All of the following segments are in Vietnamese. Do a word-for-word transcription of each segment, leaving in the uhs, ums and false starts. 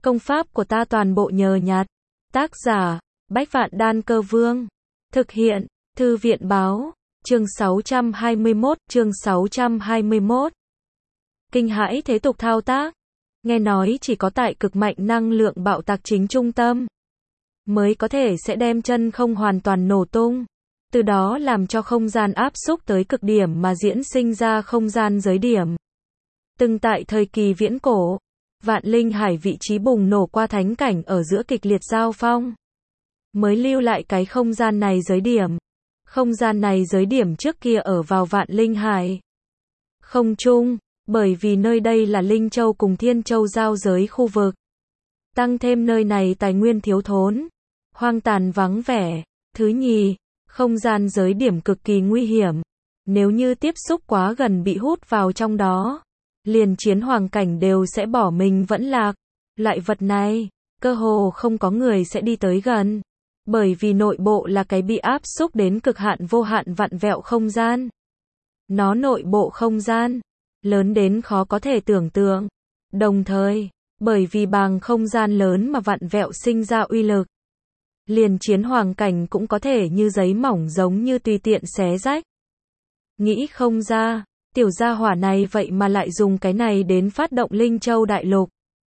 Công pháp của ta toàn bộ nhờ nhặt. Tác giả, Bách Vạn Đan Cơ Vương. Thực hiện, Thư viện Báo. Chương sáu trăm hai mươi mốt, chương sáu trăm hai mươi mốt. Kinh hãi thế tục thao tác. Nghe nói chỉ có tại cực mạnh năng lượng bạo tạc chính trung tâm mới có thể sẽ đem chân không hoàn toàn nổ tung. Từ đó làm cho không gian áp xúc tới cực điểm mà diễn sinh ra không gian giới điểm. Từng tại thời kỳ viễn cổ, Vạn Linh Hải vị trí bùng nổ qua thánh cảnh ở giữa kịch liệt giao phong, mới lưu lại cái không gian này giới điểm. Không gian này giới điểm trước kia ở vào Vạn Linh Hải không trung, bởi vì nơi đây là Linh Châu cùng Thiên Châu giao giới khu vực. Tăng thêm nơi này tài nguyên thiếu thốn, hoang tàn vắng vẻ. Thứ nhì, không gian giới điểm cực kỳ nguy hiểm. Nếu như tiếp xúc quá gần bị hút vào trong đó, liền chiến hoàng cảnh đều sẽ bỏ mình vẫn lạc. Loại vật này, cơ hồ không có người sẽ đi tới gần. Bởi vì nội bộ là cái bị áp xúc đến cực hạn vô hạn vặn vẹo không gian. Nó nội bộ không gian, lớn đến khó có thể tưởng tượng. Đồng thời, bởi vì bàng không gian lớn mà vặn vẹo sinh ra uy lực. Liền chiến hoàng cảnh cũng có thể như giấy mỏng giống như tùy tiện xé rách. Nghĩ không ra, tiểu gia hỏa này vậy mà lại dùng cái này đến phát động Linh Châu đại lục.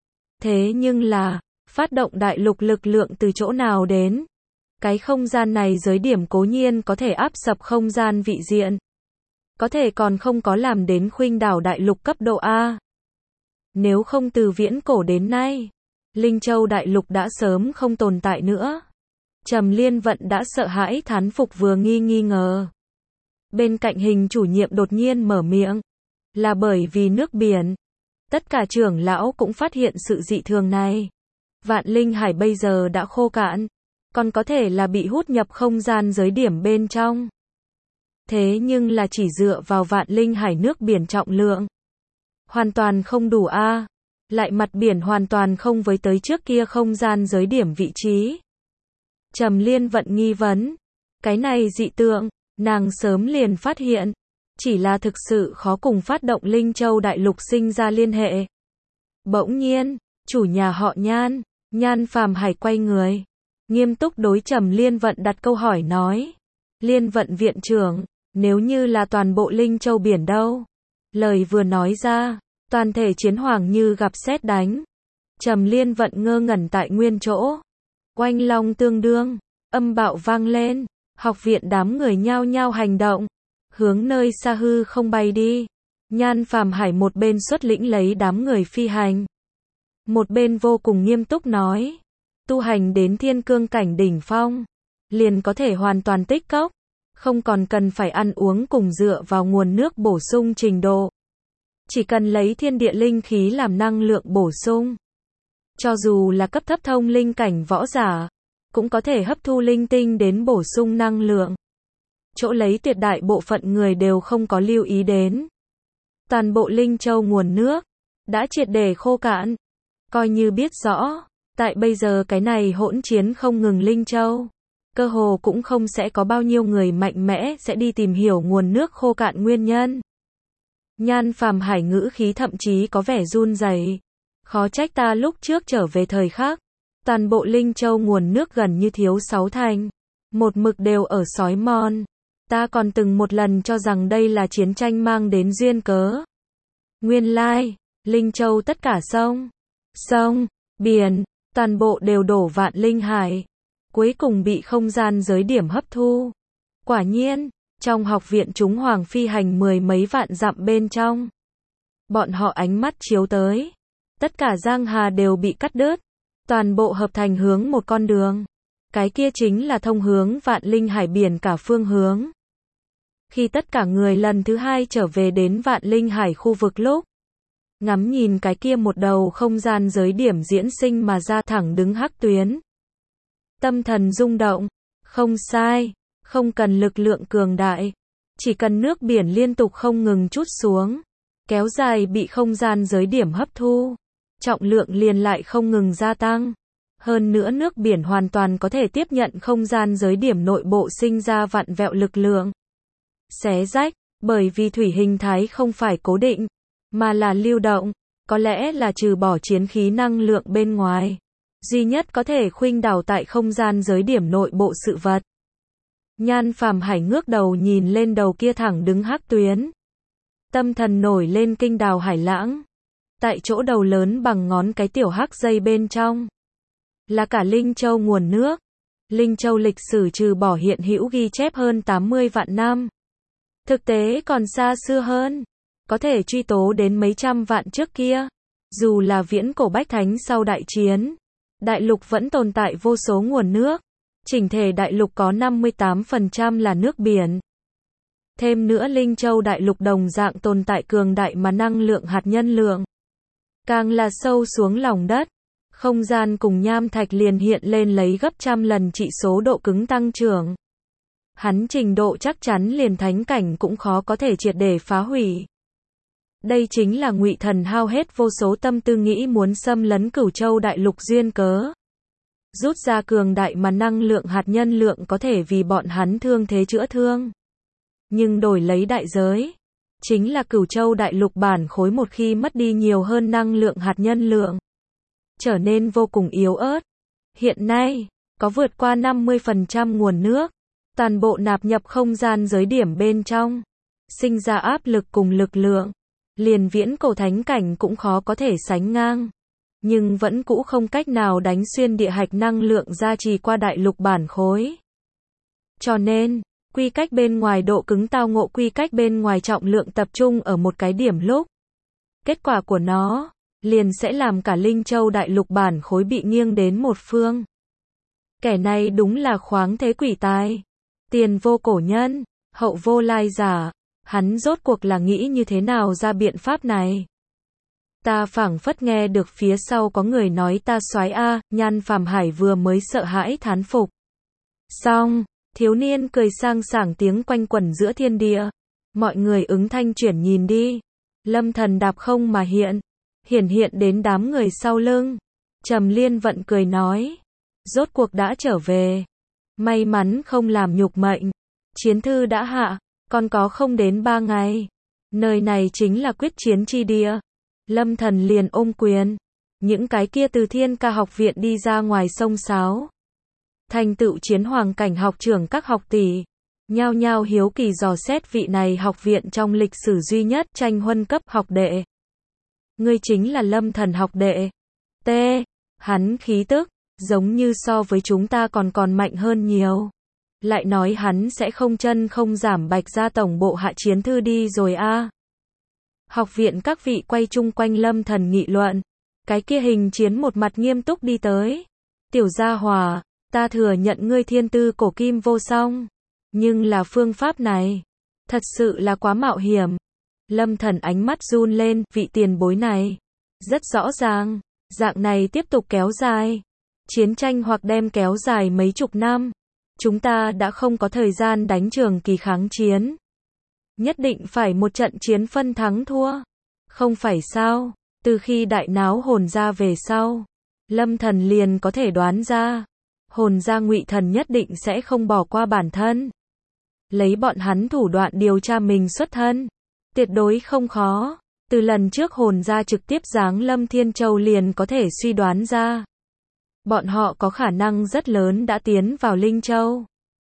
Thế nhưng là, phát động đại lục lực lượng từ chỗ nào đến? Cái không gian này giới điểm cố nhiên có thể áp sập không gian vị diện. Có thể còn không có làm đến khuynh đảo đại lục cấp độ A. Nếu không từ viễn cổ đến nay, Linh Châu đại lục đã sớm không tồn tại nữa. Trầm Liên Vận đã sợ hãi thán phục vừa nghi nghi ngờ. Bên cạnh hình chủ nhiệm đột nhiên mở miệng. Là bởi vì nước biển. Tất cả trưởng lão cũng phát hiện sự dị thường này. Vạn Linh Hải bây giờ đã khô cạn. Còn có thể là bị hút nhập không gian giới điểm bên trong. Thế nhưng là chỉ dựa vào Vạn Linh Hải nước biển trọng lượng. Hoàn toàn không đủ a. Lại mặt biển hoàn toàn không với tới trước kia không gian giới điểm vị trí. Trầm Liên Vận nghi vấn. Cái này dị tượng, nàng sớm liền phát hiện. Chỉ là thực sự khó cùng phát động Linh Châu đại lục sinh ra liên hệ. Bỗng nhiên, chủ nhà họ Nhan, Nhan Phàm Hải quay người. Nghiêm túc đối Trầm Liên Vận đặt câu hỏi nói. Liên Vận viện trưởng, nếu như là toàn bộ Linh Châu biển đâu? Lời vừa nói ra, toàn thể chiến hoàng như gặp sét đánh. Trầm Liên Vận ngơ ngẩn tại nguyên chỗ. Oanh long tương đương, âm bạo vang lên, học viện đám người nhao nhao hành động, hướng nơi xa hư không bay đi. Nhan Phàm Hải một bên xuất lĩnh lấy đám người phi hành, một bên vô cùng nghiêm túc nói, tu hành đến thiên cương cảnh đỉnh phong, liền có thể hoàn toàn tích cốc, không còn cần phải ăn uống cùng dựa vào nguồn nước bổ sung trình độ. Chỉ cần lấy thiên địa linh khí làm năng lượng bổ sung. Cho dù là cấp thấp thông linh cảnh võ giả, cũng có thể hấp thu linh tinh đến bổ sung năng lượng. Chỗ lấy tuyệt đại bộ phận người đều không có lưu ý đến. Toàn bộ Linh Châu nguồn nước đã triệt để khô cạn. Coi như biết rõ, tại bây giờ cái này hỗn chiến không ngừng Linh Châu, cơ hồ cũng không sẽ có bao nhiêu người mạnh mẽ sẽ đi tìm hiểu nguồn nước khô cạn nguyên nhân. Nhan Phàm Hải ngữ khí thậm chí có vẻ run rẩy. Khó trách ta lúc trước trở về thời khắc, toàn bộ Linh Châu nguồn nước gần như thiếu sáu thành, một mực đều ở sói mòn. Ta còn từng một lần cho rằng đây là chiến tranh mang đến duyên cớ. Nguyên lai, Linh Châu tất cả sông, sông, biển, toàn bộ đều đổ Vạn Linh Hải, cuối cùng bị không gian giới điểm hấp thu. Quả nhiên, trong học viện chúng hoàng phi hành mười mấy vạn dặm bên trong, bọn họ ánh mắt chiếu tới. Tất cả giang hà đều bị cắt đứt, toàn bộ hợp thành hướng một con đường. Cái kia chính là thông hướng Vạn Linh Hải biển cả phương hướng. Khi tất cả người lần thứ hai trở về đến Vạn Linh Hải khu vực lúc, ngắm nhìn cái kia một đầu không gian giới điểm diễn sinh mà ra thẳng đứng hắc tuyến. Tâm thần rung động, không sai, không cần lực lượng cường đại, chỉ cần nước biển liên tục không ngừng trút xuống, kéo dài bị không gian giới điểm hấp thu. Trọng lượng liền lại không ngừng gia tăng. Hơn nữa nước biển hoàn toàn có thể tiếp nhận không gian giới điểm nội bộ sinh ra vặn vẹo lực lượng. Xé rách, bởi vì thủy hình thái không phải cố định, mà là lưu động. có lẽ là trừ bỏ chiến khí năng lượng bên ngoài, duy nhất có thể khuynh đảo tại không gian giới điểm nội bộ sự vật. Nhan Phàm Hải ngước đầu nhìn lên đầu kia thẳng đứng hắc tuyến. Tâm thần nổi lên kinh đào hải lãng. Tại chỗ đầu lớn bằng ngón cái tiểu hắc dây bên trong, là cả Linh Châu nguồn nước. Linh Châu lịch sử trừ bỏ hiện hữu ghi chép hơn tám mươi vạn năm. Thực tế còn xa xưa hơn, có thể truy tố đến mấy trăm vạn trước kia. Dù là viễn cổ bách thánh sau đại chiến, đại lục vẫn tồn tại vô số nguồn nước. Chỉnh thể đại lục có năm mươi tám phần trăm là nước biển. Thêm nữa Linh Châu đại lục đồng dạng tồn tại cường đại mà năng lượng hạt nhân lượng. Càng là sâu xuống lòng đất, không gian cùng nham thạch liền hiện lên lấy gấp trăm lần trị số độ cứng tăng trưởng. Hắn trình độ chắc chắn liền thánh cảnh cũng khó có thể triệt để phá hủy. Đây chính là Ngụy Thần hao hết vô số tâm tư nghĩ muốn xâm lấn Cửu Châu đại lục duyên cớ. Rút ra cường đại mà năng lượng hạt nhân lượng có thể vì bọn hắn thương thế chữa thương. Nhưng đổi lấy đại giới, chính là Cửu Châu đại lục bản khối một khi mất đi nhiều hơn năng lượng hạt nhân lượng, trở nên vô cùng yếu ớt. Hiện nay, có vượt qua năm mươi phần trăm nguồn nước, toàn bộ nạp nhập không gian giới điểm bên trong, sinh ra áp lực cùng lực lượng, liền viễn cổ thánh cảnh cũng khó có thể sánh ngang. Nhưng vẫn cũ không cách nào đánh xuyên địa hạch năng lượng gia trì qua đại lục bản khối. Cho nên, quy cách bên ngoài độ cứng tao ngộ quy cách bên ngoài trọng lượng tập trung ở một cái điểm lúc. Kết quả của nó, liền sẽ làm cả Linh Châu đại lục bản khối bị nghiêng đến một phương. Kẻ này đúng là khoáng thế quỷ tài. Tiền vô cổ nhân, hậu vô lai giả. Hắn rốt cuộc là nghĩ như thế nào ra biện pháp này? Ta phảng phất nghe được phía sau có người nói ta soái a, Nhan Phàm Hải vừa mới sợ hãi thán phục. Xong, thiếu niên cười sang sảng tiếng quanh quẩn giữa thiên địa. Mọi người ứng thanh chuyển nhìn đi. Lâm Thần đạp không mà hiện, hiển hiện đến đám người sau lưng. Trầm Liên Vận cười nói, rốt cuộc đã trở về. May mắn không làm nhục mệnh. Chiến thư đã hạ, còn có không đến ba ngày. Nơi này chính là quyết chiến chi địa. Lâm Thần liền ôm quyền. Những cái kia từ Thiên Ca học viện đi ra ngoài sông sáo. Thành tựu chiến hoàng cảnh học trưởng các học tỷ. Nhao nhao hiếu kỳ dò xét vị này học viện trong lịch sử duy nhất tranh huân cấp học đệ. Ngươi chính là Lâm Thần học đệ. T. Hắn khí tức, giống như so với chúng ta còn còn mạnh hơn nhiều. Lại nói hắn sẽ không chân không giảm Bạch ra tổng bộ hạ chiến thư đi rồi a. À. Học viện các vị quay chung quanh Lâm Thần nghị luận. Cái kia hình chiến một mặt nghiêm túc đi tới. Tiểu gia hòa, ta thừa nhận ngươi thiên tư cổ kim vô song. Nhưng là phương pháp này, thật sự là quá mạo hiểm. Lâm Thần ánh mắt run lên, vị tiền bối này. Rất rõ ràng, dạng này tiếp tục kéo dài. Chiến tranh hoặc đem kéo dài mấy chục năm. Chúng ta đã không có thời gian đánh trường kỳ kháng chiến. Nhất định phải một trận chiến phân thắng thua. Không phải sao, từ khi đại náo hồn ra về sau, Lâm Thần liền có thể đoán ra. Hồn ra Ngụy Thần nhất định sẽ không bỏ qua bản thân. Lấy bọn hắn thủ đoạn điều tra mình xuất thân. Tuyệt đối không khó. Từ lần trước hồn ra trực tiếp giáng lâm Thiên Châu liền có thể suy đoán ra. Bọn họ có khả năng rất lớn đã tiến vào Linh Châu.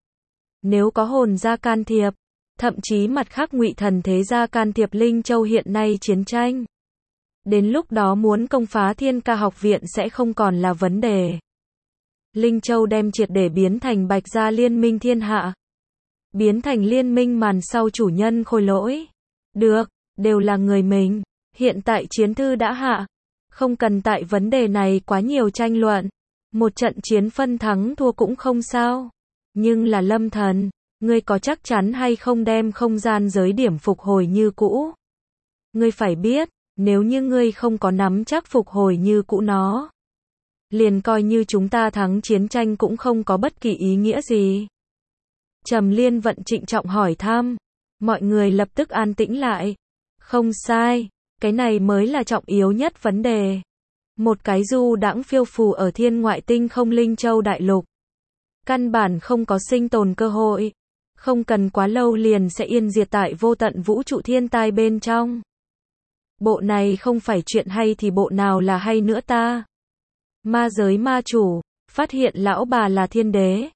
Nếu có hồn ra can thiệp, thậm chí mặt khác Ngụy Thần thế gia can thiệp Linh Châu hiện nay chiến tranh. Đến lúc đó muốn công phá Thiên Ca học viện sẽ không còn là vấn đề. Linh Châu đem triệt để biến thành Bạch gia liên minh thiên hạ. Biến thành liên minh màn sau chủ nhân Khôi Lỗi. Được, đều là người mình. Hiện tại chiến thư đã hạ. Không cần tại vấn đề này quá nhiều tranh luận. Một trận chiến phân thắng thua cũng không sao. Nhưng là Lâm Thần, ngươi có chắc chắn hay không đem không gian giới điểm phục hồi như cũ? Ngươi phải biết, nếu như ngươi không có nắm chắc phục hồi như cũ nó, liền coi như chúng ta thắng chiến tranh cũng không có bất kỳ ý nghĩa gì. Trầm Liên Vận trịnh trọng hỏi thăm. Mọi người lập tức an tĩnh lại. Không sai, cái này mới là trọng yếu nhất vấn đề. Một cái du đãng phiêu phù ở thiên ngoại tinh không Linh Châu đại lục. Căn bản không có sinh tồn cơ hội. Không cần quá lâu liền sẽ yên diệt tại vô tận vũ trụ thiên tai bên trong. Bộ này không phải chuyện hay thì bộ nào là hay nữa ta? Ma giới ma chủ, phát hiện lão bà là thiên đế.